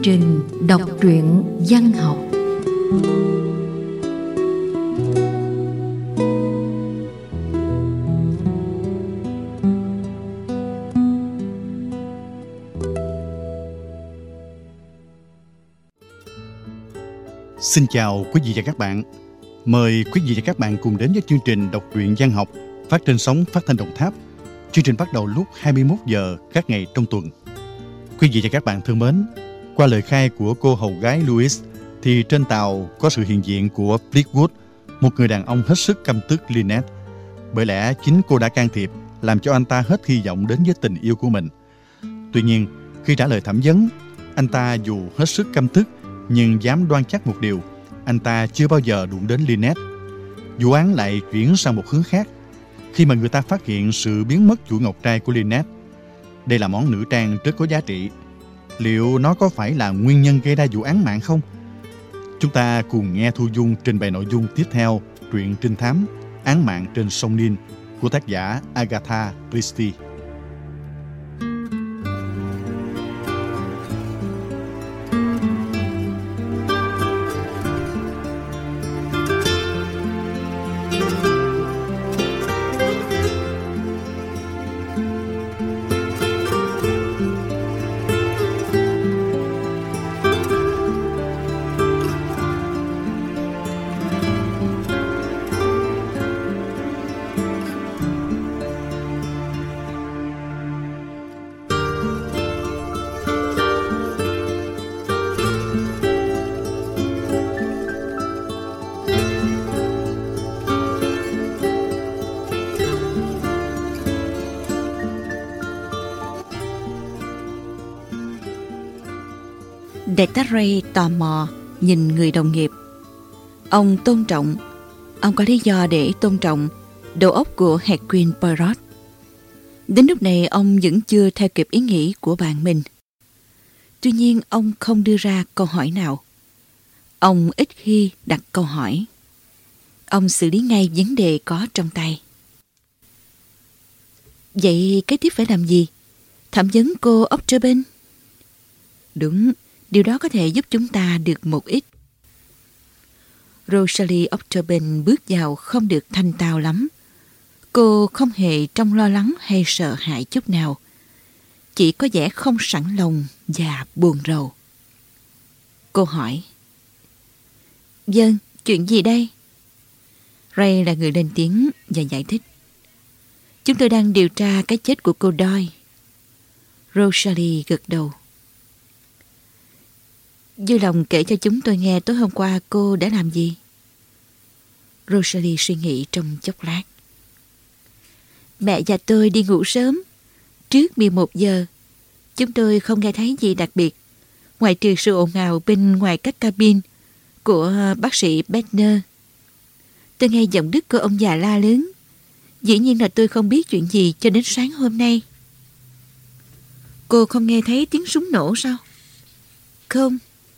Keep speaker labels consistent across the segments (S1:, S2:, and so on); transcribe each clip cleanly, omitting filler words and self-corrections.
S1: trình đọc truyện văn học.
S2: Xin chào quý vị và các bạn. Mời quý vị và các bạn cùng đến với chương trình đọc truyện văn học phát trên sóng Phát thanh Đồng Tháp. Chương trình bắt đầu lúc 21 giờ các ngày trong tuần. Quý vị và các bạn thân mến, qua lời khai của cô hầu gái Louise thì trên tàu có sự hiện diện của Fleetwood, một người đàn ông hết sức căm tức Lynette. Bởi lẽ chính cô đã can thiệp làm cho anh ta hết hy vọng đến với tình yêu của mình. Tuy nhiên, khi trả lời thẩm vấn, anh ta dù hết sức căm tức nhưng dám đoan chắc một điều, anh ta chưa bao giờ đụng đến Lynette. Vụ án lại chuyển sang một hướng khác khi mà người ta phát hiện sự biến mất chuỗi ngọc trai của Lynette. Đây là món nữ trang rất có giá trị. Liệu nó có phải là nguyên nhân gây ra vụ án mạng không? Chúng ta cùng nghe Thu Dung trình bày nội dung tiếp theo truyện trinh thám Án mạng trên sông Nin của tác giả Agatha Christie.
S3: Đại tá Ray tò mò nhìn người đồng nghiệp. Ông tôn trọng, ông có lý do để tôn trọng đầu óc của Hercule Poirot. Đến lúc này ông vẫn chưa theo kịp ý nghĩ của bạn mình. Tuy nhiên ông không đưa ra câu hỏi nào. Ông ít khi đặt câu hỏi. Ông xử lý ngay vấn đề có trong tay. Vậy kế tiếp phải làm gì? Thẩm vấn cô Octoben? Đúng. Điều đó có thể giúp chúng ta được một ít. Rosalie Octoben bước vào không được thanh tao lắm. Cô không hề trông lo lắng hay sợ hãi chút nào. Chỉ có vẻ không sẵn lòng và buồn rầu. Cô hỏi. Vâng, chuyện gì đây? Ray là người lên tiếng và giải thích. Chúng tôi đang điều tra cái chết của cô Doyle. Rosalie gật đầu. Vui lòng kể cho chúng tôi nghe tối hôm qua cô đã làm gì? Rosalie suy nghĩ trong chốc lát. Mẹ và tôi đi ngủ sớm. Trước 11 giờ. Chúng tôi không nghe thấy gì đặc biệt, ngoại trừ sự ồn ào bên ngoài các cabin của bác sĩ Bedner. Tôi nghe giọng đức của ông già la lớn. Dĩ nhiên là tôi không biết chuyện gì cho đến sáng hôm nay. Cô không nghe thấy tiếng súng nổ sao? Không.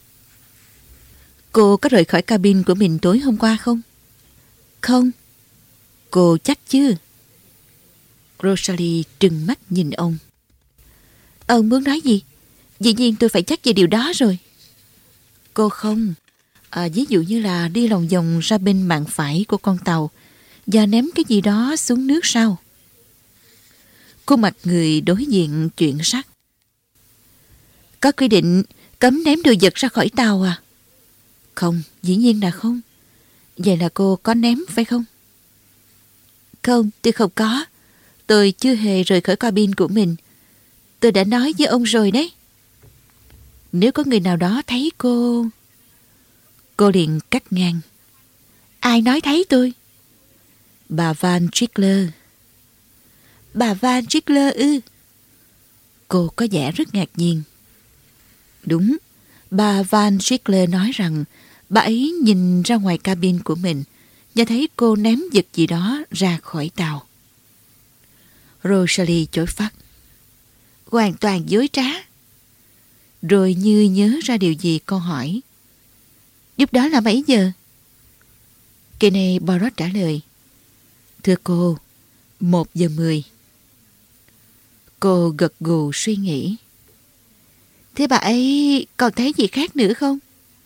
S3: Cô có rời khỏi cabin của mình tối hôm qua không? Không. Cô chắc chứ? Rosalie trừng mắt nhìn ông. Ông muốn nói gì? Dĩ nhiên tôi phải chắc về điều đó rồi. Cô không. Ví dụ như là đi lòng vòng ra bên mạn phải của con tàu và ném cái gì đó xuống nước sao? Khuôn mặt người đối diện chuyển sắc. Có quy định cấm ném đồ vật ra khỏi tàu à? Không, dĩ nhiên là không. Vậy là cô có ném phải không? Không, tôi không có. Tôi chưa hề rời khỏi cabin của mình. Tôi đã nói với ông rồi đấy. Nếu có người nào đó thấy cô... Cô liền cắt ngang. Ai nói thấy tôi? Bà Van Trickler. Bà Van Trickler ư? Cô có vẻ rất ngạc nhiên. Đúng, bà Van Trickler nói rằng bà ấy nhìn ra ngoài cabin của mình và thấy cô ném vật gì đó ra khỏi tàu. Rosalie chối phắt. Hoàn toàn dối trá. Rồi như nhớ ra điều gì cô hỏi. Lúc đó là mấy giờ? Kenneth Poirot trả lời. Thưa cô, 1:10. Cô gật gù suy nghĩ. Thế bà ấy còn thấy gì khác nữa không?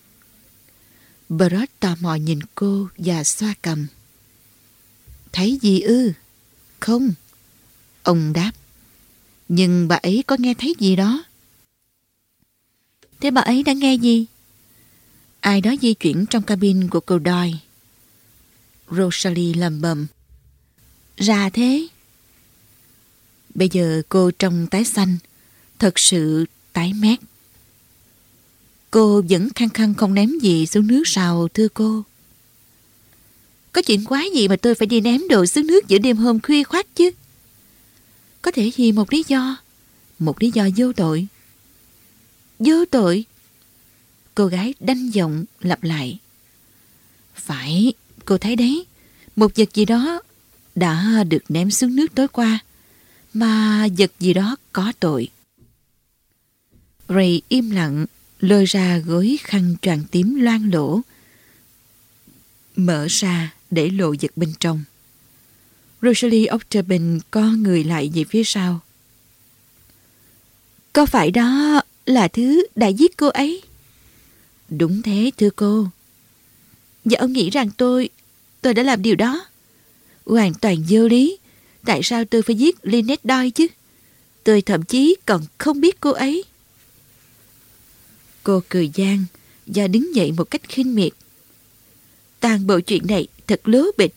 S3: Brod tò mò nhìn cô và xoa cằm. Thấy gì ư? Không, ông đáp. Nhưng bà ấy có nghe thấy gì đó. Thế bà ấy đã nghe gì? Ai đó di chuyển trong cabin của cô Doyle. Rosalie lầm bầm. Ra thế. Bây giờ cô trông tái xanh, thật sự tái mét. Cô vẫn khăng khăng không ném gì xuống nước sao thưa cô? Có chuyện quái gì mà tôi phải đi ném đồ xuống nước giữa đêm hôm khuya khoắt chứ? Có thể vì một lý do vô tội. Vô tội? Cô gái đanh giọng lặp lại. Phải, cô thấy đấy, một vật gì đó đã được ném xuống nước tối qua, mà vật gì đó có tội. Ray im lặng, lôi ra gối khăn choàng tím loang lỗ, mở ra để lộ vật bên trong. Rosalie Octobin co người lại về phía sau. Có phải đó là thứ đã giết cô ấy? Đúng thế thưa cô. Và ông nghĩ rằng tôi đã làm điều đó? Hoàn toàn vô lý. Tại sao tôi phải giết Lynette Doyle chứ? Tôi thậm chí còn không biết cô ấy. Cô cười gian và đứng dậy một cách khinh miệt. Toàn bộ chuyện này thật lố bịch.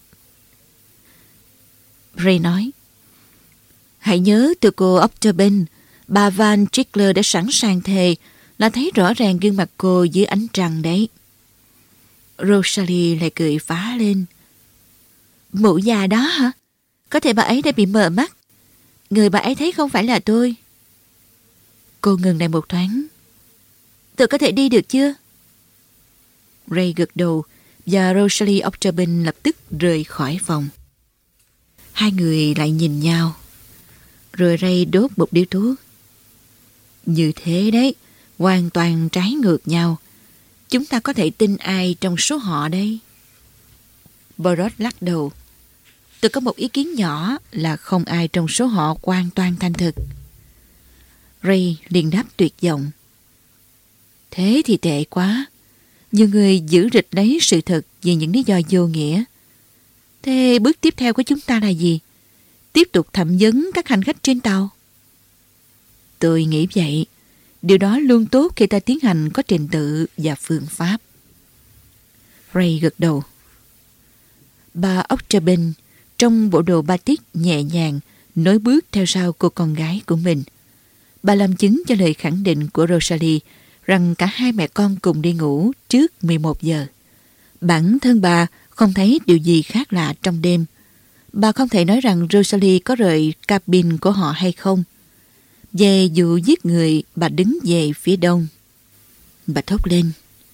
S3: Ray nói. Hãy nhớ từ cô Octobin, bà Van Trickler đã sẵn sàng thề là thấy rõ ràng gương mặt cô dưới ánh trăng đấy. Rosalie lại cười phá lên. Mụ già đó hả? Có thể bà ấy đã bị mờ mắt. Người bà ấy thấy không phải là tôi. Cô ngừng lại một thoáng. Tôi có thể đi được chưa? Ray gật đầu và Rosalie Octobin lập tức rời khỏi phòng. Hai người lại nhìn nhau. Rồi Ray đốt một điếu thuốc. Như thế đấy, hoàn toàn trái ngược nhau. Chúng ta có thể tin ai trong số họ đây? Brod lắc đầu. Tôi có một ý kiến nhỏ là không ai trong số họ hoàn toàn thành thực. Ray liền đáp tuyệt vọng. Thế thì tệ quá. Nhiều người giữ rịch lấy sự thật vì những lý do vô nghĩa. Thế bước tiếp theo của chúng ta là gì? Tiếp tục thẩm vấn các hành khách trên tàu? Tôi nghĩ vậy. Điều đó luôn tốt khi ta tiến hành có trình tự và phương pháp. Ray gật đầu. Bà Octobin trong bộ đồ batik nhẹ nhàng nối bước theo sau cô con gái của mình. Bà làm chứng cho lời khẳng định của Rosalie rằng cả hai mẹ con cùng đi ngủ trước 11 giờ. Bản thân bà không thấy điều gì khác lạ trong đêm. Bà không thể nói rằng Rosalie có rời cabin của họ hay không. Về vụ giết người, bà đứng về phía đông. Bà thốt lên.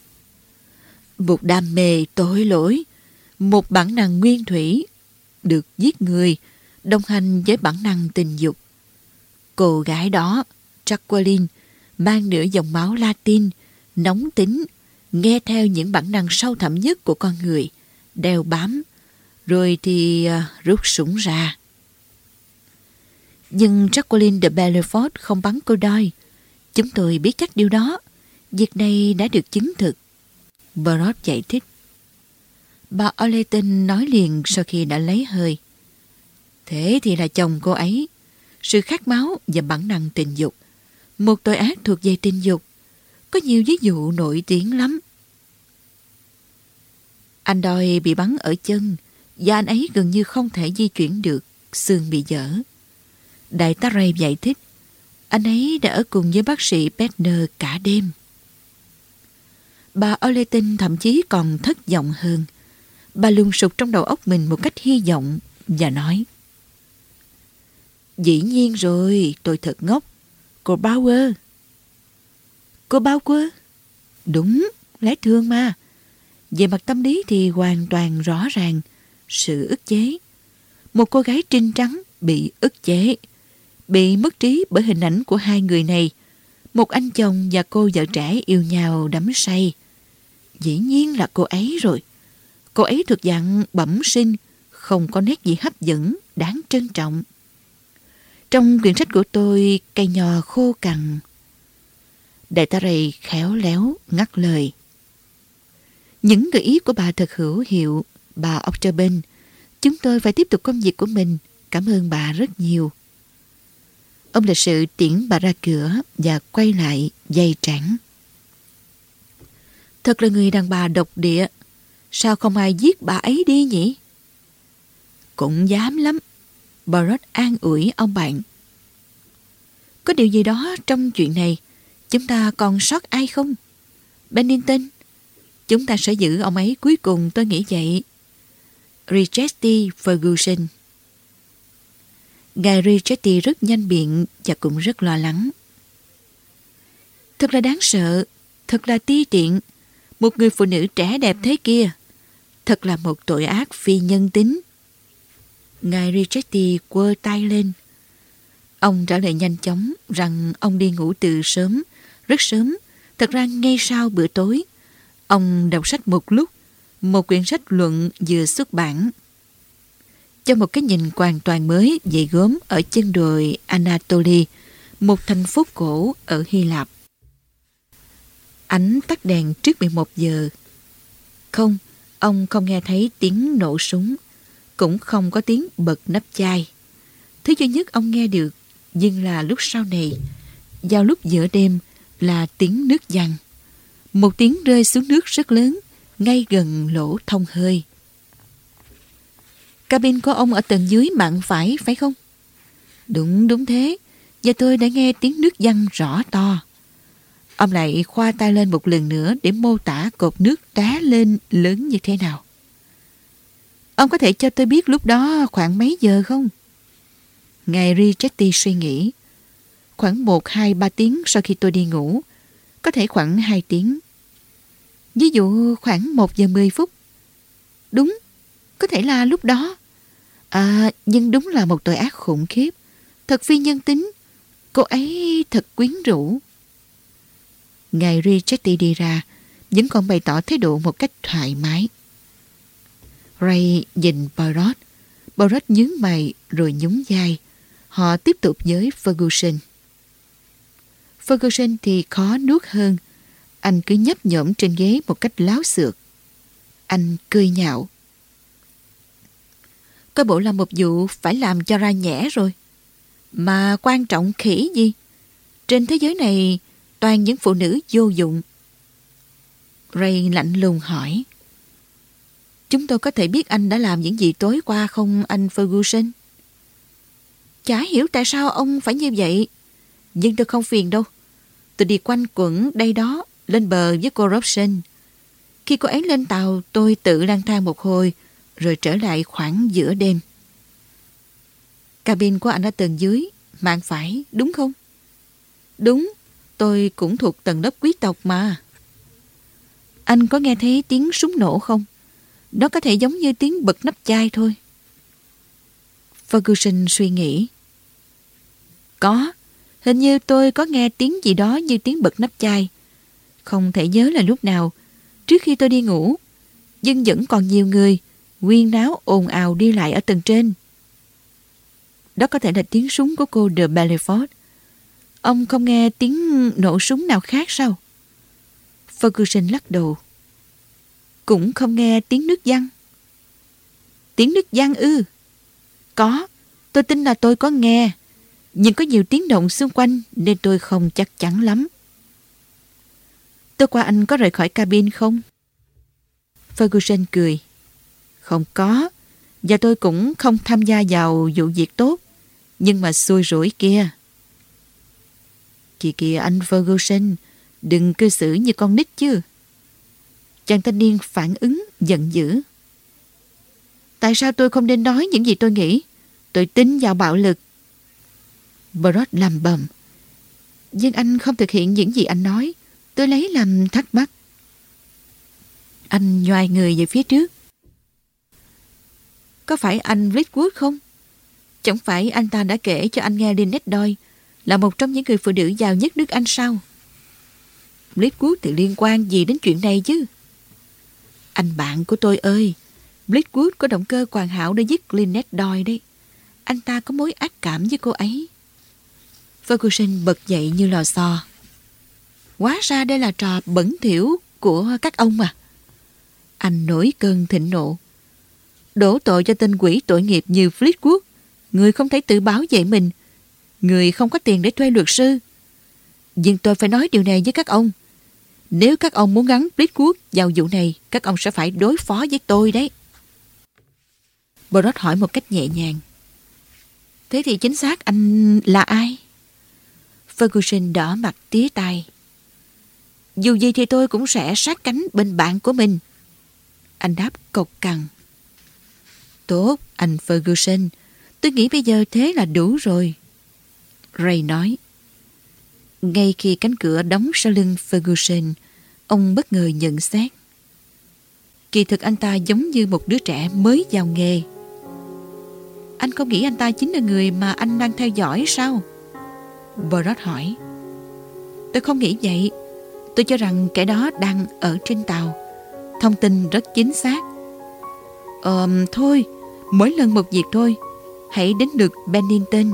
S3: Một đam mê tội lỗi, một bản năng nguyên thủy được giết người, đồng hành với bản năng tình dục. Cô gái đó, Jacqueline, mang nửa dòng máu Latin, nóng tính, nghe theo những bản năng sâu thẳm nhất của con người, đeo bám, rồi thì rút súng ra. Nhưng Jacqueline de Belfort không bắn cô Doyle. Chúng tôi biết chắc điều đó. Việc này đã được chứng thực. Brod giải thích. Bà Oleton nói liền sau khi đã lấy hơi. Thế thì là chồng cô ấy. Sự khát máu và bản năng tình dục. Một tội ác thuộc về tình dục. Có nhiều ví dụ nổi tiếng lắm. Anh Doyle bị bắn ở chân và anh ấy gần như không thể di chuyển được. Xương bị dở. Đại tá Ray giải thích. Anh ấy đã ở cùng với bác sĩ Petner cả đêm. Bà Oleton thậm chí còn thất vọng hơn. Bà lùng sục trong đầu óc mình một cách hy vọng và nói. Dĩ nhiên rồi, tôi thật ngốc. Cô Bauer. Cô Bauer? Đúng, lẽ thường mà. Về mặt tâm lý thì hoàn toàn rõ ràng. Sự ức chế. Một cô gái trinh trắng bị ức chế. Bị mất trí bởi hình ảnh của hai người này. Một anh chồng và cô vợ trẻ yêu nhau đắm say. Dĩ nhiên là cô ấy rồi. Cô ấy thuộc dạng bẩm sinh, không có nét gì hấp dẫn, đáng trân trọng. Trong quyển sách của tôi, cây nho khô cằn. Đại tá Ray khéo léo ngắt lời. Những gợi ý của bà thật hữu hiệu, bà Octagon. Chúng tôi phải tiếp tục công việc của mình. Cảm ơn bà rất nhiều. Ông lịch sự tiễn bà ra cửa và quay lại dây trảng. Thật là người đàn bà độc địa. Sao không ai giết bà ấy đi nhỉ? Cũng dám lắm. Barrett an ủi ông bạn. Có điều gì đó trong chuyện này. Chúng ta còn sót ai không? Bennington. Chúng ta sẽ giữ ông ấy cuối cùng, tôi nghĩ vậy. Richetti Ferguson. Ngài Richetti rất nhanh miệng và cũng rất lo lắng. Thật là đáng sợ, thật là ti tiện. Một người phụ nữ trẻ đẹp thế kia. Thật là một tội ác phi nhân tính. Ngài Richetti quơ tay lên. Ông trả lời nhanh chóng rằng ông đi ngủ từ sớm, rất sớm, thật ra ngay sau bữa tối. Ông đọc sách một lúc, một quyển sách luận vừa xuất bản. Cho một cái nhìn hoàn toàn mới về gốm ở chân đồi Anatolia, một thành phố cổ ở Hy Lạp. Ánh tắt đèn trước 11 giờ. Không, ông không nghe thấy tiếng nổ súng, cũng không có tiếng bật nắp chai. Thứ duy nhất ông nghe được, nhưng là lúc sau này, vào lúc giữa đêm, là tiếng nước giăng. Một tiếng rơi xuống nước rất lớn, ngay gần lỗ thông hơi. Cabin của ông ở tầng dưới mạn phải không? Đúng thế. Và tôi đã nghe tiếng nước giăng rõ to. Ông lại khoa tay lên một lần nữa để mô tả cột nước trá lên lớn như thế nào. Ông có thể cho tôi biết lúc đó khoảng mấy giờ không? Ngài Richetti suy nghĩ. Khoảng 1, 2, 3 tiếng sau khi tôi đi ngủ. Có thể khoảng 2 tiếng. Ví dụ khoảng 1 giờ 10 phút. Đúng, có thể là lúc đó. Nhưng đúng là một tội ác khủng khiếp. Thật phi nhân tính. Cô ấy thật quyến rũ. Ngài Richetti đi ra, vẫn còn bày tỏ thái độ một cách thoải mái. Ray nhìn Barrett. Barrett nhướng mày rồi nhún vai. Họ tiếp tục với Ferguson. Ferguson thì khó nuốt hơn. Anh cứ nhấp nhổm trên ghế một cách láo xược. Anh cười nhạo. Coi bộ là một vụ phải làm cho ra nhẽ rồi. Mà quan trọng khỉ gì? Trên thế giới này toàn những phụ nữ vô dụng. Ray lạnh lùng hỏi. Chúng tôi có thể biết anh đã làm những gì tối qua không, anh Ferguson? Chả hiểu tại sao ông phải như vậy. Nhưng tôi không phiền đâu. Tôi đi quanh quẩn đây đó, lên bờ với cô Robson. Khi cô ấy lên tàu, tôi tự lang thang một hồi, rồi trở lại khoảng giữa đêm. Cabin của anh ở tầng dưới, mạn phải, đúng không? Đúng, tôi cũng thuộc tầng lớp quý tộc mà. Anh có nghe thấy tiếng súng nổ không? Đó có thể giống như tiếng bật nắp chai thôi. Ferguson suy nghĩ. Có, hình như tôi có nghe tiếng gì đó như tiếng bật nắp chai. Không thể nhớ là lúc nào. Trước khi tôi đi ngủ, nhưng vẫn còn nhiều người huyên náo ồn ào đi lại ở tầng trên. Đó có thể là tiếng súng của cô de Belfort. Ông không nghe tiếng nổ súng nào khác sao? Ferguson lắc đầu. Cũng không nghe tiếng nước giăng. Tiếng nước giăng ư? Có, tôi tin là tôi có nghe. Nhưng có nhiều tiếng động xung quanh nên tôi không chắc chắn lắm. Tối qua anh có rời khỏi cabin không? Ferguson cười. Không có. Và tôi cũng không tham gia vào vụ việc tốt. Nhưng mà xui rủi kia. Kìa anh Ferguson, đừng cư xử như con nít chứ. Chàng thanh niên phản ứng giận dữ. Tại sao tôi không nên nói những gì tôi nghĩ? Tôi tin vào bạo lực. Barrett lầm bầm. Nhưng anh không thực hiện những gì anh nói. Tôi lấy làm thắc mắc. Anh nhoài người về phía trước. Có phải anh Fleetwood không? Chẳng phải anh ta đã kể cho anh nghe Lynette Doyle là một trong những người phụ nữ giàu nhất nước Anh sao? Fleetwood thì liên quan gì đến chuyện này chứ? Anh bạn của tôi ơi, Fleetwood có động cơ hoàn hảo để giết Lynette Doyle đấy. Anh ta có mối ác cảm với cô ấy. Ferguson bật dậy như lò xo. Hóa ra đây là trò bẩn thỉu của các ông mà. Anh nổi cơn thịnh nộ. Đổ tội cho tên quỷ tội nghiệp như Fleetwood. Người không thể tự bảo vệ mình. Người không có tiền để thuê luật sư. Nhưng tôi phải nói điều này với các ông. Nếu các ông muốn gắn Fleetwood vào vụ này, các ông sẽ phải đối phó với tôi đấy. Brod hỏi một cách nhẹ nhàng. Thế thì chính xác anh là ai? Ferguson đỏ mặt tía tai. Dù gì thì tôi cũng sẽ sát cánh bên bạn của mình. Anh đáp cộc cằn. Tốt, anh Ferguson. Tôi nghĩ bây giờ thế là đủ rồi. Ray nói. Ngay khi cánh cửa đóng sau lưng Ferguson, ông bất ngờ nhận xét. Kỳ thực anh ta giống như một đứa trẻ mới vào nghề. Anh không nghĩ anh ta chính là người mà anh đang theo dõi sao? Brod hỏi. Tôi không nghĩ vậy. Tôi cho rằng kẻ đó đang ở trên tàu. Thông tin rất chính xác. Thôi, mỗi lần một việc thôi. Hãy đến được Bennington.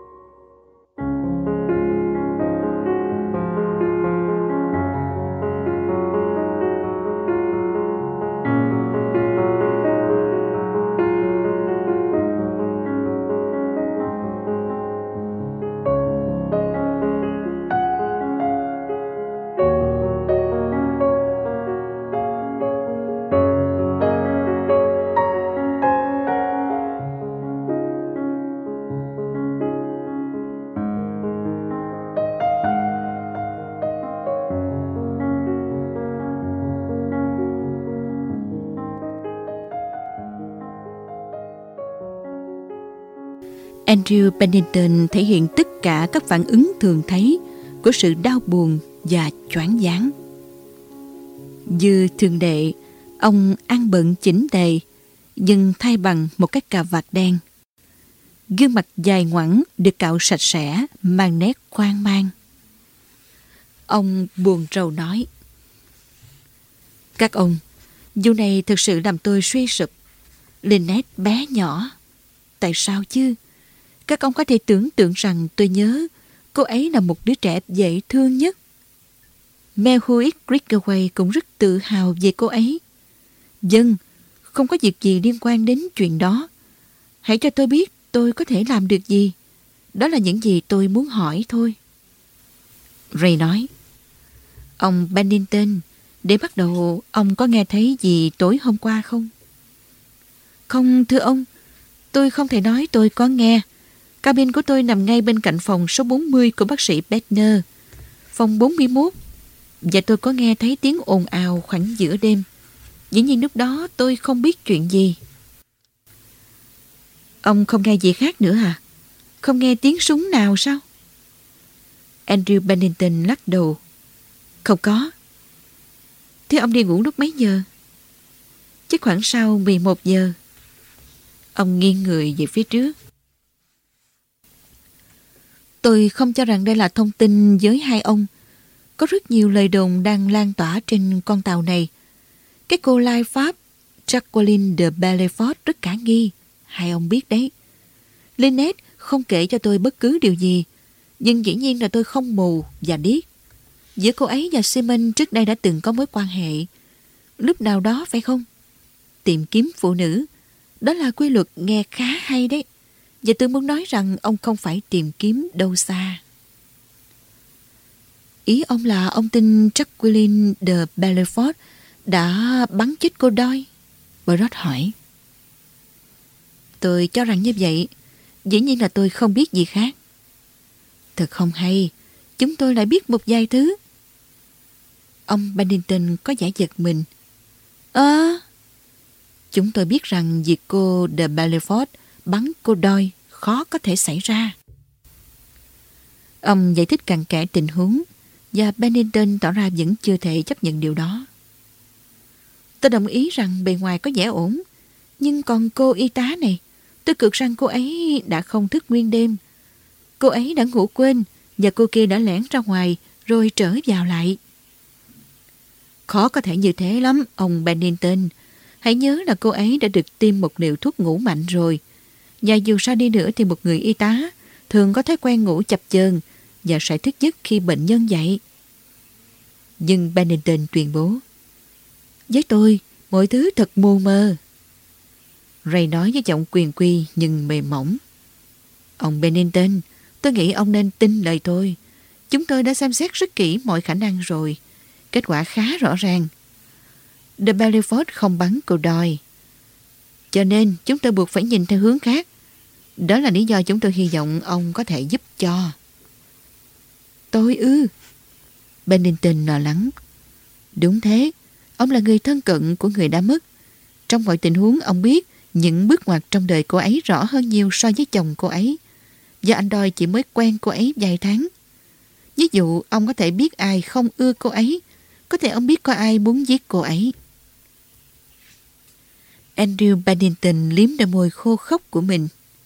S3: Andrew Bennington thể hiện tất cả các phản ứng thường thấy của sự đau buồn và choáng váng. Như thường lệ, ông ăn bận chỉnh tề, nhưng thay bằng một cái cà vạt đen. Gương mặt dài ngoẵng được cạo sạch sẽ, mang nét khoan mang. Ông buồn rầu nói. Các ông, vụ này thực sự làm tôi suy sụp. Lynette bé nhỏ. Tại sao chứ? Các ông có thể tưởng tượng rằng tôi nhớ cô ấy là một đứa trẻ dễ thương nhất. Mel Hewitt Grigaway cũng rất tự hào về cô ấy. Vâng, không có việc gì liên quan đến chuyện đó. Hãy cho tôi biết tôi có thể làm được gì. Đó là những gì tôi muốn hỏi thôi. Ray nói. Ông Bennington, để bắt đầu, ông có nghe thấy gì tối hôm qua không? Không, thưa ông. Tôi không thể nói tôi có nghe. Cabin của tôi nằm ngay bên cạnh phòng số 40 của bác sĩ Bedner, phòng 41. Và tôi có nghe thấy tiếng ồn ào khoảng giữa đêm. Dĩ nhiên lúc đó tôi không biết chuyện gì. Ông không nghe gì khác nữa à? Không nghe tiếng súng nào sao? Andrew Bennington lắc đầu. Không có. Thế ông đi ngủ lúc mấy giờ? Chắc khoảng sau 11 giờ. Ông nghiêng người về phía trước. Tôi không cho rằng đây là thông tin với hai ông. Có rất nhiều lời đồn đang lan tỏa trên con tàu này. Cái cô lai Pháp Jacqueline de Belfort rất khả nghi. Hai ông biết đấy. Lynette không kể cho tôi bất cứ điều gì. Nhưng dĩ nhiên là tôi không mù và điếc. Giữa cô ấy và Simon trước đây đã từng có mối quan hệ. Lúc nào đó phải không? Tìm kiếm phụ nữ. Đó là quy luật nghe khá hay đấy. Và tôi muốn nói rằng ông không phải tìm kiếm đâu xa. Ý ông là ông tin Jacqueline de Belfort đã bắn chết cô Doyle? Brod hỏi. Tôi cho rằng như vậy. Dĩ nhiên là tôi không biết gì khác. Thật không hay. Chúng tôi lại biết một vài thứ. Ông Bennington có vẻ giật mình. Chúng tôi biết rằng việc cô de Belfort bắn cô Doyle khó có thể xảy ra. Ông giải thích cặn kẽ tình huống và Bennington tỏ ra vẫn chưa thể chấp nhận điều đó. Tôi đồng ý rằng bề ngoài có vẻ ổn, nhưng còn cô y tá này, tôi cược rằng cô ấy đã không thức nguyên đêm. Cô ấy đã ngủ quên và cô kia đã lẻn ra ngoài rồi trở vào lại. Khó có thể như thế lắm, ông Bennington. Hãy nhớ là cô ấy đã được tiêm một liều thuốc ngủ mạnh rồi. Và dù sao đi nữa thì một người y tá thường có thói quen ngủ chập chờn và sẽ thức giấc khi bệnh nhân dậy. Nhưng Bennington tuyên bố, với tôi, mọi thứ thật mù mờ. Ray nói với giọng quyền quy nhưng mềm mỏng. Ông Bennington, tôi nghĩ ông nên tin lời tôi. Chúng tôi đã xem xét rất kỹ mọi khả năng rồi. Kết quả khá rõ ràng. De Belfort không bắn cô đòi. Cho nên chúng tôi buộc phải nhìn theo hướng khác. Đó là lý do chúng tôi hy vọng ông có thể giúp cho. Tôi ư? Bennington lo lắng. Đúng thế. Ông là người thân cận của người đã mất. Trong mọi tình huống ông biết những bước ngoặt trong đời cô ấy rõ hơn nhiều so với chồng cô ấy. Và anh Doyle chỉ mới quen cô ấy vài tháng. Ví dụ ông có thể biết ai không ưa cô ấy. Có thể ông biết có ai muốn giết cô ấy. Andrew Bennington liếm đôi môi khô khốc của mình.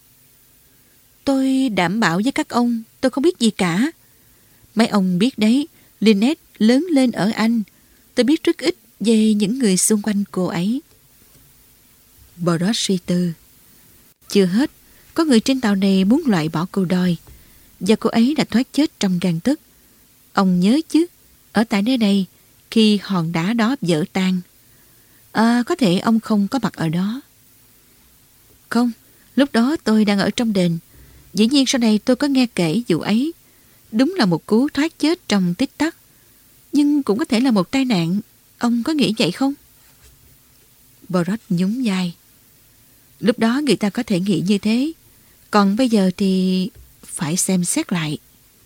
S3: Tôi đảm bảo với các ông, tôi không biết gì cả. Mấy ông biết đấy, Lynette lớn lên ở Anh. Tôi biết rất ít về những người xung quanh cô ấy. Boros suy tư. Chưa hết, có người trên tàu này muốn loại bỏ cô Doyle. Và cô ấy đã thoát chết trong gang tấc. Ông nhớ chứ, ở tại nơi này, khi hòn đá đó vỡ tan. Có thể ông không có mặt ở đó. Không, lúc đó tôi đang ở trong đền. Dĩ nhiên sau này tôi có nghe kể vụ ấy. Đúng là một cú thoát chết trong tích tắc. Nhưng cũng có thể là một tai nạn. Ông có nghĩ vậy không? Boros nhún vai. Lúc đó người ta có thể nghĩ như thế. Còn bây giờ thì phải xem xét lại.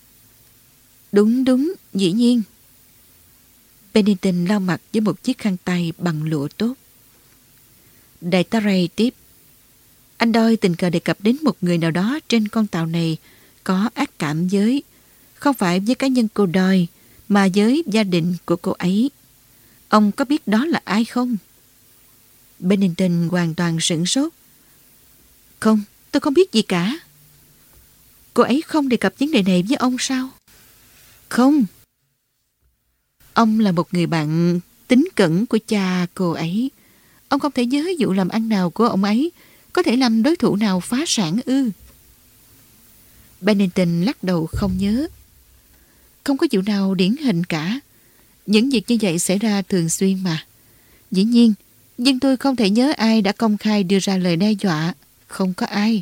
S3: Đúng, dĩ nhiên. Bennington lau mặt với một chiếc khăn tay bằng lụa tốt. Đại tá Ray tiếp. Anh Doyle tình cờ đề cập đến một người nào đó trên con tàu này có ác cảm với, không phải với cá nhân cô Doyle, mà với gia đình của cô ấy. Ông có biết đó là ai không? Bennington hoàn toàn sửng sốt. Không, tôi không biết gì cả. Cô ấy không đề cập vấn đề này với ông sao? Không. Ông là một người bạn tín cẩn của cha cô ấy. Ông không thể nhớ vụ làm ăn nào của ông ấy có thể làm đối thủ nào phá sản ư? Bennington lắc đầu không nhớ. Không có vụ nào điển hình cả. Những việc như vậy xảy ra thường xuyên mà. Dĩ nhiên, nhưng tôi không thể nhớ ai đã công khai đưa ra lời đe dọa. Không có ai.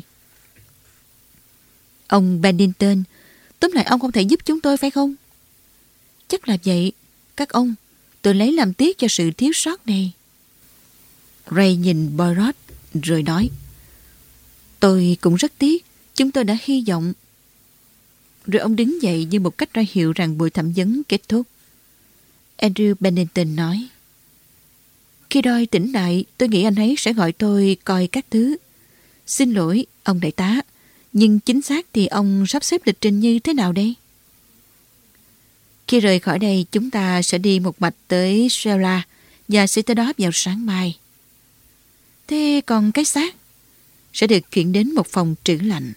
S3: Ông Bennington, tóm lại ông không thể giúp chúng tôi phải không? Chắc là vậy. Các ông, tôi lấy làm tiếc cho sự thiếu sót này. Ray nhìn Boros rồi nói. Tôi cũng rất tiếc. Chúng tôi đã hy vọng. Rồi ông đứng dậy như một cách ra hiệu rằng buổi thẩm vấn kết thúc. Andrew Bennington nói. Khi Doyle tỉnh lại, tôi nghĩ anh ấy sẽ gọi tôi coi các thứ. Xin lỗi, ông đại tá. Nhưng chính xác thì ông sắp xếp lịch trình như thế nào đây? Khi rời khỏi đây, chúng ta sẽ đi một mạch tới Sheila và sẽ tới đó vào sáng mai. Thế còn cái xác? Sẽ được chuyển đến một phòng trữ lạnh.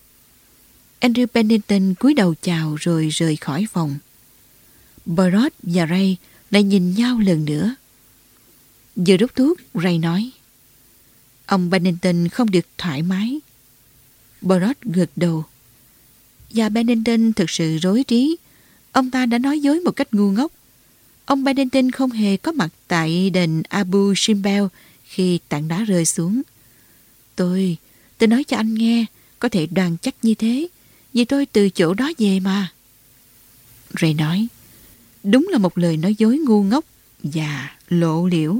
S3: Andrew Bennington cúi đầu chào rồi rời khỏi phòng. Boros và Ray lại nhìn nhau lần nữa. Vừa rút thuốc, Ray nói. Ông Bennington không được thoải mái. Boros gật đầu. Và Bennington thực sự rối trí. Ông ta đã nói dối một cách ngu ngốc. Ông Bennington không hề có mặt tại đền Abu Simbel khi tảng đá rơi xuống. Tôi nói cho anh nghe, có thể đoan chắc như thế, vì tôi từ chỗ đó về mà. Ray nói, đúng là một lời nói dối ngu ngốc và lộ liễu.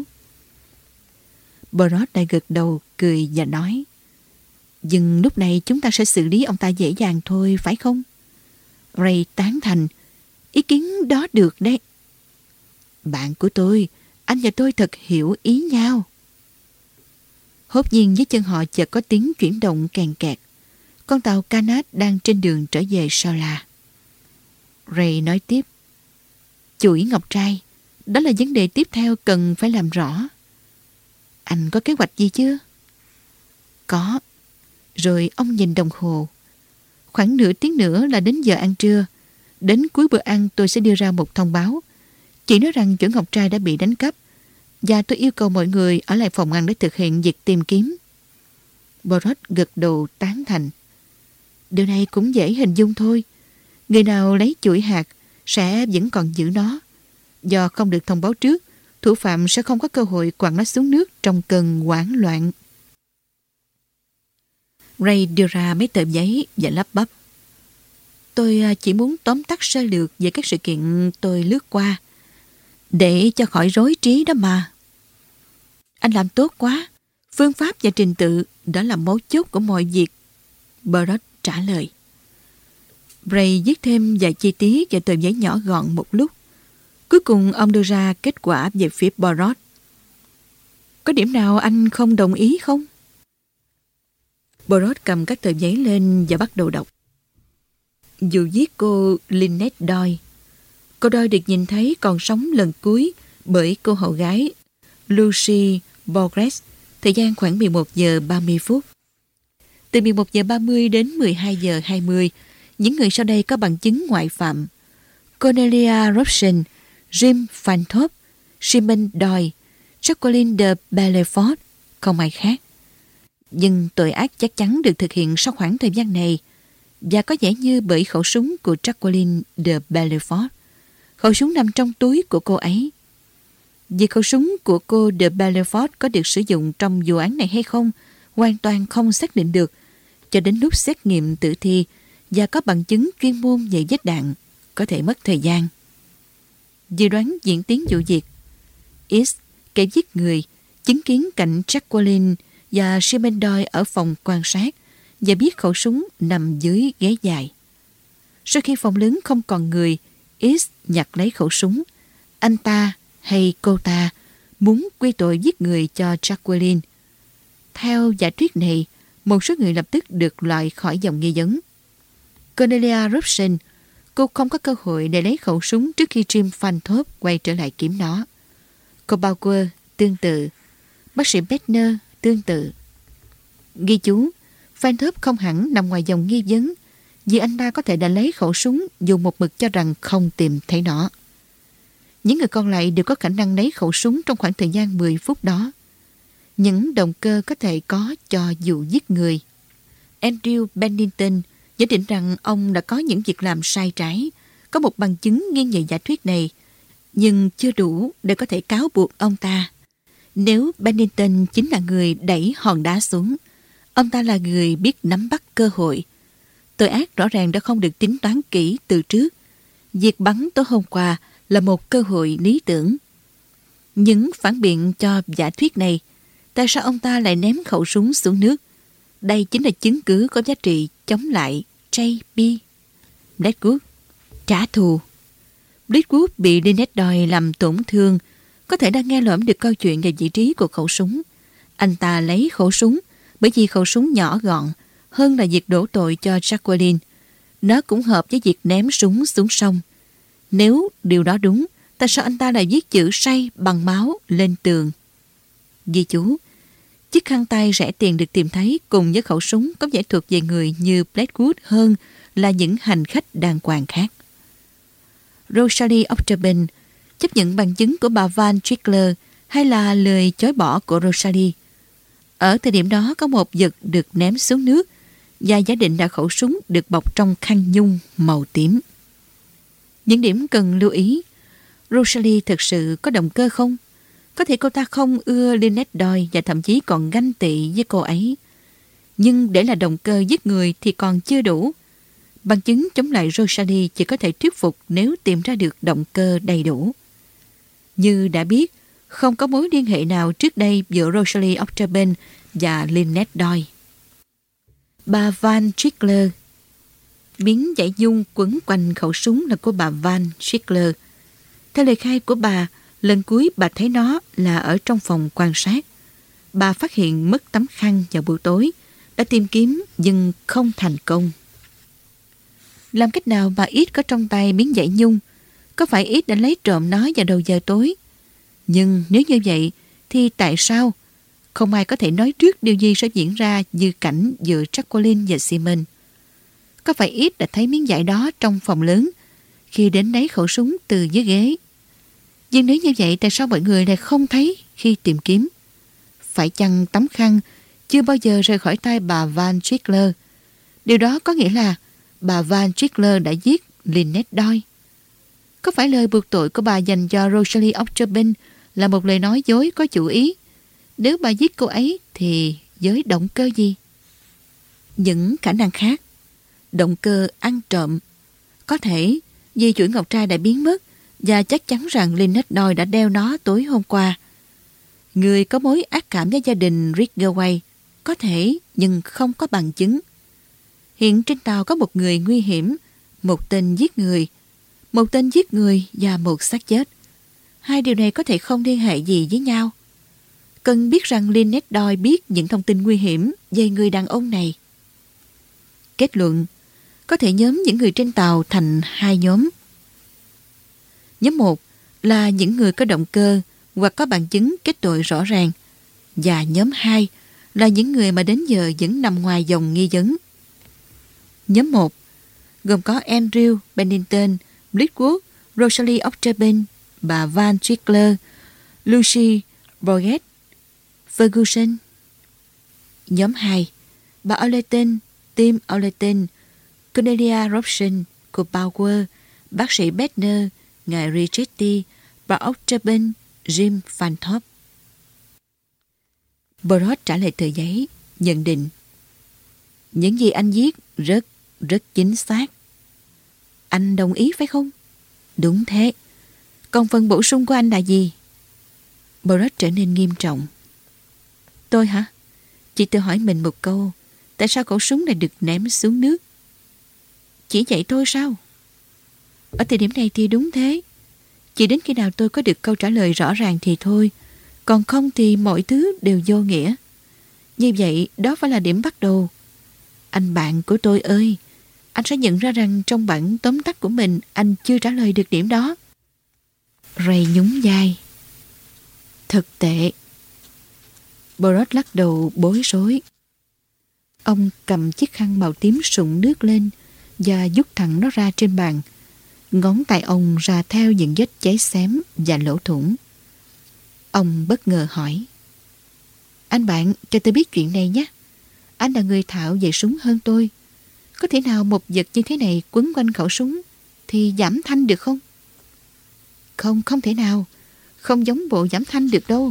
S3: Boros đã gật đầu, cười và nói, nhưng lúc này chúng ta sẽ xử lý ông ta dễ dàng thôi, phải không? Ray tán thành, ý kiến đó được đấy. Bạn của tôi, anh và tôi thật hiểu ý nhau. Hốt nhiên dưới chân họ chợt có tiếng chuyển động kèn kẹt. Con tàu Canad đang trên đường trở về Sheila. Ray nói tiếp. Chuỗi ngọc trai, đó là vấn đề tiếp theo cần phải làm rõ. Anh có kế hoạch gì chưa? Có. Rồi ông nhìn đồng hồ. Khoảng nửa tiếng nữa là đến giờ ăn trưa. Đến cuối bữa ăn tôi sẽ đưa ra một thông báo. Chỉ nói rằng chuỗi ngọc trai đã bị đánh cắp. Và tôi yêu cầu mọi người ở lại phòng ăn để thực hiện việc tìm kiếm. Boros gật đầu tán thành. Điều này cũng dễ hình dung thôi. Người nào lấy chuỗi hạt sẽ vẫn còn giữ nó. Do không được thông báo trước, thủ phạm sẽ không có cơ hội quẳng nó xuống nước trong cơn hoảng loạn. Ray đưa ra mấy tờ giấy và lắp bắp. Tôi chỉ muốn tóm tắt sơ lược về các sự kiện tôi lướt qua, để cho khỏi rối trí đó mà. Anh làm tốt quá. Phương pháp và trình tự đó là mấu chốt của mọi việc, Barrett trả lời. Ray viết thêm vài chi tiết vào tờ giấy nhỏ gọn một lúc. Cuối cùng ông đưa ra kết quả về phía Barrett. Có điểm nào anh không đồng ý không? Barrett cầm các tờ giấy lên và bắt đầu đọc. Vụ giết cô Lynette Doyle. Cô Doyle được nhìn thấy còn sống lần cuối bởi cô hậu gái Lucy Borges, thời gian khoảng 11 giờ 30 phút. Từ 11 giờ 30 đến 12 giờ 20, những người sau đây có bằng chứng ngoại phạm. Cornelia Robson, Jim Fanthorpe, Simon Doyle, Jacqueline de Bellefort, không ai khác. Nhưng tội ác chắc chắn được thực hiện sau khoảng thời gian này, và có vẻ như bởi khẩu súng của Jacqueline de Bellefort. Khẩu súng nằm trong túi của cô ấy. Vì khẩu súng của cô de Bellefort có được sử dụng trong vụ án này hay không, hoàn toàn không xác định được, cho đến lúc xét nghiệm tử thi và có bằng chứng chuyên môn về vết đạn, có thể mất thời gian. Dự đoán diễn tiến vụ việc. X, kẻ giết người, chứng kiến cảnh Jacqueline và Simon Doyle ở phòng quan sát và biết khẩu súng nằm dưới ghế dài. Sau khi phòng lớn không còn người, X nhặt lấy khẩu súng. Anh ta hay cô ta muốn quy tội giết người cho Jacqueline. Theo giả thuyết này, một số người lập tức được loại khỏi dòng nghi vấn. Cornelia Robson, cô không có cơ hội để lấy khẩu súng trước khi Jim Fanthorpe quay trở lại kiểm nó. Cô Bauer tương tự. Bác sĩ Bettner tương tự. Ghi chú, Fanthorpe không hẳn nằm ngoài dòng nghi vấn, vì anh ta có thể đã lấy khẩu súng dù một mực cho rằng không tìm thấy nó. Những người còn lại đều có khả năng lấy khẩu súng trong khoảng thời gian 10 phút đó. Những động cơ có thể có cho vụ giết người. Andrew Bennington giả định rằng ông đã có những việc làm sai trái, có một bằng chứng nghiêng về giả thuyết này, nhưng chưa đủ để có thể cáo buộc ông ta. Nếu Bennington chính là người đẩy hòn đá xuống, ông ta là người biết nắm bắt cơ hội. Tội ác rõ ràng đã không được tính toán kỹ từ trước. Việc bắn tối hôm qua là một cơ hội lý tưởng. Những phản biện cho giả thuyết này, tại sao ông ta lại ném khẩu súng xuống nước? Đây chính là chứng cứ có giá trị chống lại J.B. Blackwood. Trả thù. Blackwood bị Lynette Doyle làm tổn thương, có thể đã nghe lỏm được câu chuyện về vị trí của khẩu súng. Anh ta lấy khẩu súng bởi vì khẩu súng nhỏ gọn hơn là việc đổ tội cho Jacqueline. Nó cũng hợp với việc ném súng xuống sông. Nếu điều đó đúng, tại sao anh ta lại viết chữ say bằng máu lên tường? Ghi chú, chiếc khăn tay rẻ tiền được tìm thấy cùng với khẩu súng có vẻ thuộc về người như Blackwood hơn là những hành khách đàng hoàng khác. Rosalie Octobin chấp nhận bằng chứng của bà Van Trickler hay là lời chối bỏ của Rosalie. Ở thời điểm đó có một vật được ném xuống nước và giả định là khẩu súng được bọc trong khăn nhung màu tím. Những điểm cần lưu ý. Rosalie thực sự có động cơ không? Có thể cô ta không ưa Lynette Doyle và thậm chí còn ganh tị với cô ấy. Nhưng để là động cơ giết người thì còn chưa đủ. Bằng chứng chống lại Rosalie chỉ có thể thuyết phục nếu tìm ra được động cơ đầy đủ. Như đã biết, không có mối liên hệ nào trước đây giữa Rosalie Octobin và Lynette Doyle. Bà Van Trickler. Miếng vải nhung quấn quanh khẩu súng là của bà Van Trickler. Theo lời khai của bà, lần cuối bà thấy nó là ở trong phòng quan sát. Bà phát hiện mất tấm khăn vào buổi tối, đã tìm kiếm nhưng không thành công. Làm cách nào mà Ít có trong tay miếng vải nhung? Có phải Ít đã lấy trộm nó vào đầu giờ tối? Nhưng nếu như vậy, thì tại sao? Không ai có thể nói trước điều gì sẽ diễn ra như cảnh giữa Jacqueline và Simon. Có phải Ít đã thấy miếng vải đó trong phòng lớn khi đến lấy khẩu súng từ dưới ghế? Nhưng nếu như vậy, tại sao mọi người lại không thấy khi tìm kiếm? Phải chăng tấm khăn chưa bao giờ rời khỏi tay bà Van Trickler? Điều đó có nghĩa là bà Van Trickler đã giết Lynette Doyle. Có phải lời buộc tội của bà dành cho Rosalie Octobin là một lời nói dối có chủ ý? Nếu bà giết cô ấy thì với động cơ gì? Những khả năng khác. Động cơ ăn trộm. Có thể vì chuỗi ngọc trai đã biến mất và chắc chắn rằng Lynette Doyle đã đeo nó tối hôm qua. Người có mối ác cảm với gia đình Ridgway có thể, nhưng không có bằng chứng. Hiện trên tàu có một người nguy hiểm, một tên giết người và một xác chết. Hai điều này có thể không liên hệ gì với nhau. Cần biết rằng Lynette Doyle biết những thông tin nguy hiểm về người đàn ông này. Kết luận, có thể nhóm những người trên tàu thành hai nhóm. Nhóm 1 là những người có động cơ hoặc có bằng chứng kết tội rõ ràng. Và nhóm 2 là những người mà đến giờ vẫn nằm ngoài vòng nghi vấn. Nhóm 1 gồm có Andrew Bennington, Blitwood, Rosalie Octobin, bà Van Trickler, Lucy Boget, Ferguson. Nhóm 2, bà Allerton, Tim Allerton, Cornelia Robson, cô Power, bác sĩ Bedner, ngài Richetti, bà Octobin, Jim Fanthorpe. Burroughs trả lời tờ giấy, nhận định: những gì anh viết rất chính xác. Anh đồng ý phải không? Đúng thế. Còn phần bổ sung của anh là gì? Burroughs trở nên nghiêm trọng. Tôi hả? Chị tự hỏi mình một câu. Tại sao khẩu súng lại được ném xuống nước? Chỉ vậy thôi sao? Ở thời điểm này thì đúng thế. Chỉ đến khi nào tôi có được câu trả lời rõ ràng thì thôi. Còn không thì mọi thứ đều vô nghĩa. Như vậy đó phải là điểm bắt đầu. Anh bạn của tôi ơi, anh sẽ nhận ra rằng trong bản tóm tắt của mình anh chưa trả lời được điểm đó. Ray nhún vai. Thật tệ. Burroughs lắc đầu bối rối. Ông cầm chiếc khăn màu tím sũng nước lên và vút thẳng nó ra trên bàn. Ngón tay ông ra theo những vết cháy xém và lỗ thủng. Ông bất ngờ hỏi: anh bạn, cho tôi biết chuyện này nhé. Anh là người thạo về súng hơn tôi. Có thể nào một vật như thế này quấn quanh khẩu súng thì giảm thanh được không? Không thể nào. Không giống bộ giảm thanh được đâu.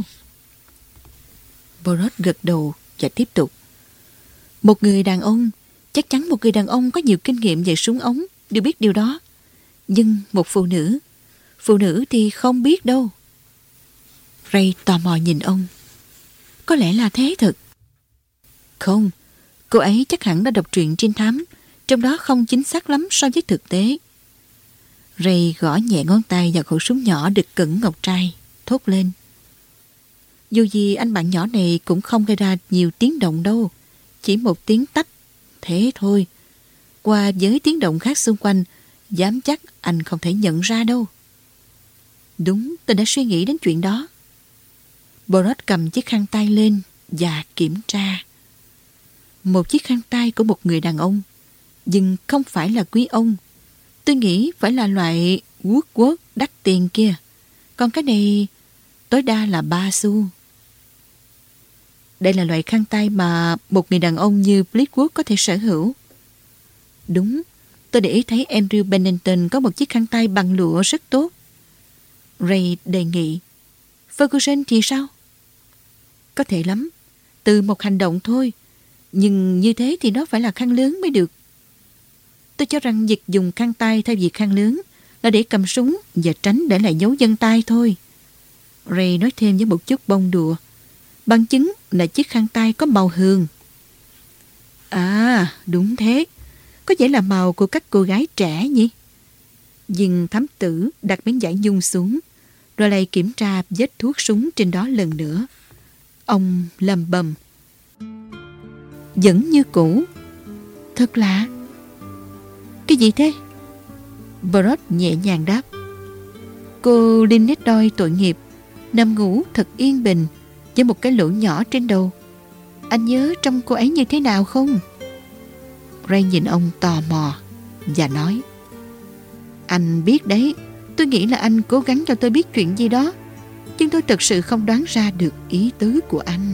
S3: Burroughs gật đầu và tiếp tục. Một người đàn ông, chắc chắn một người đàn ông có nhiều kinh nghiệm về súng ống đều biết điều đó. Nhưng một phụ nữ thì không biết đâu. Ray tò mò nhìn ông. Có lẽ là thế thật. Không, cô ấy chắc hẳn đã đọc truyện trinh thám, trong đó không chính xác lắm so với thực tế. Ray gõ nhẹ ngón tay vào khẩu súng nhỏ đực cẩn ngọc trai, thốt lên. Dù gì anh bạn nhỏ này cũng không gây ra nhiều tiếng động đâu. Chỉ một tiếng tách, thế thôi. Qua với tiếng động khác xung quanh, dám chắc anh không thể nhận ra đâu. Đúng, tôi đã suy nghĩ đến chuyện đó. Burroughs cầm chiếc khăn tay lên và kiểm tra. Một chiếc khăn tay của một người đàn ông, nhưng không phải là quý ông. Tôi nghĩ phải là loại Woodward đắt tiền kia. Còn cái này tối đa là 3 xu. Đây là loại khăn tay mà một người đàn ông như Blitwood có thể sở hữu. Đúng, tôi để ý thấy Andrew Bennington có một chiếc khăn tay bằng lụa rất tốt. Ray đề nghị. Ferguson thì sao? Có thể lắm. Từ một hành động thôi. Nhưng như thế thì nó phải là khăn lớn mới được. Tôi cho rằng việc dùng khăn tay thay vì khăn lớn là để cầm súng và tránh để lại dấu vân tay thôi. Ray nói thêm với một chút bông đùa. Bằng chứng là chiếc khăn tay có màu hường. À, đúng thế. Có vẻ là màu của các cô gái trẻ nhỉ? Nhưng thám tử đặt miếng vải nhung xuống, rồi lại kiểm tra vết thuốc súng trên đó lần nữa. Ông lầm bầm. Vẫn như cũ. Thật lạ. Cái gì thế? Burroughs nhẹ nhàng đáp. Cô Lynette Doyle tội nghiệp, nằm ngủ thật yên bình với một cái lỗ nhỏ trên đầu. Anh nhớ trông cô ấy như thế nào không? Ray nhìn ông tò mò và nói. Anh biết đấy, tôi nghĩ là anh cố gắng cho tôi biết chuyện gì đó, nhưng tôi thật sự không đoán ra được ý tứ của anh.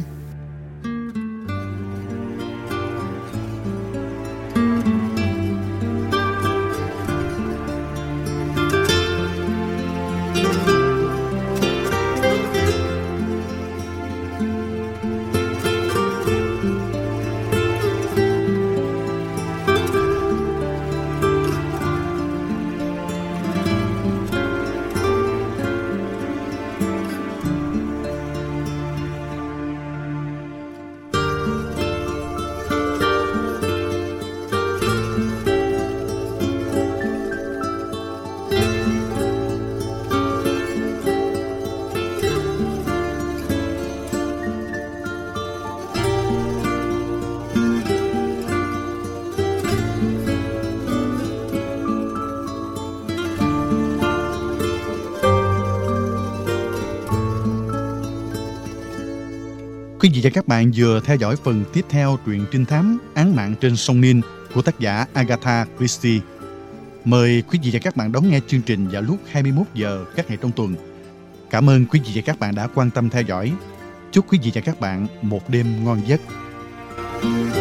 S2: Quý vị và các bạn vừa theo dõi phần tiếp theo truyện trinh thám Án mạng trên sông Nin của tác giả Agatha Christie. Mời quý vị và các bạn đón nghe chương trình vào lúc 21 giờ các ngày trong tuần. Cảm ơn quý vị và các bạn đã quan tâm theo dõi. Chúc quý vị và các bạn một đêm ngon giấc.